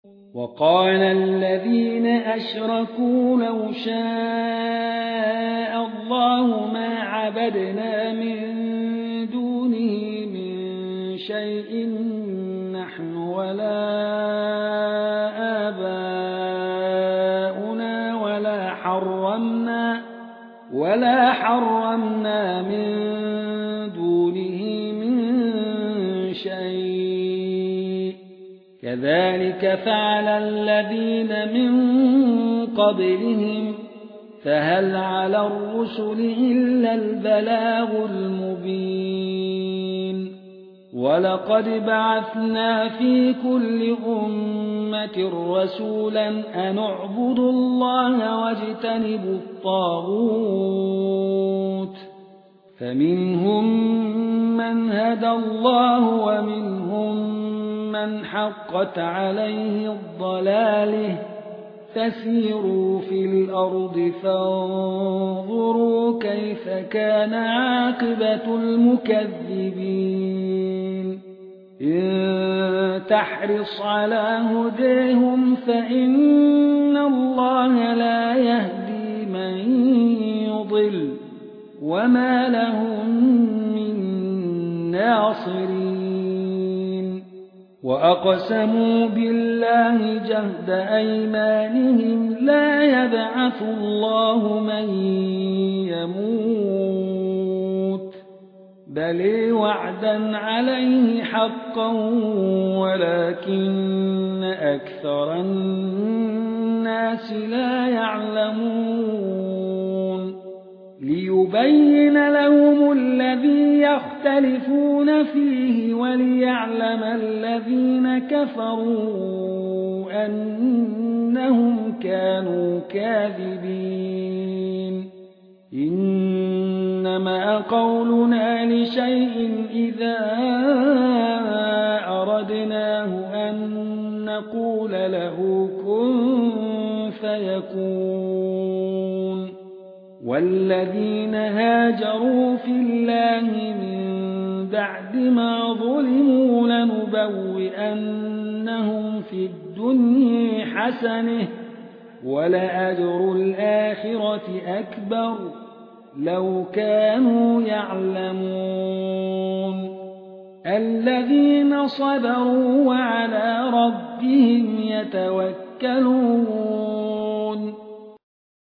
وقال الذين أشركوا لو شاء الله ما عبدنا من دونه من شيء نحن ولا آباؤنا ولا حرمنا من دونه من شيء كذلك فعل الذين من قبلهم فهل على الرسل إلا البلاغ المبين ولقد بعثنا في كل أمة رسولا أن اعبدوا الله واجتنبوا الطاغوت فمنهم من هدى الله ومنهم من حقت عليه الضلاله فسيروا في الأرض فانظروا كيف كان عاقبة المكذبين إن تحرص على هديهم فإن الله لا يهدي من يضل وما لهم من ناصرين وأقسموا بالله جهد أيمانهم لا يبعث الله من يموت بل وعدا عليه حقا ولكن أكثر الناس لا يعلمون ليبين لهم الذي يختلفون فيه وليعلم الذين كفروا أنهم كانوا كاذبين إنما قولنا لشيء إذا أردناه أن نقول له كن فيكون والذين هاجروا في الله من بعد ما ظلموا لنبوئنهم في الدنيا حسنة ولأجر الآخرة أكبر لو كانوا يعلمون الذين صبروا وعلى ربهم يتوكلون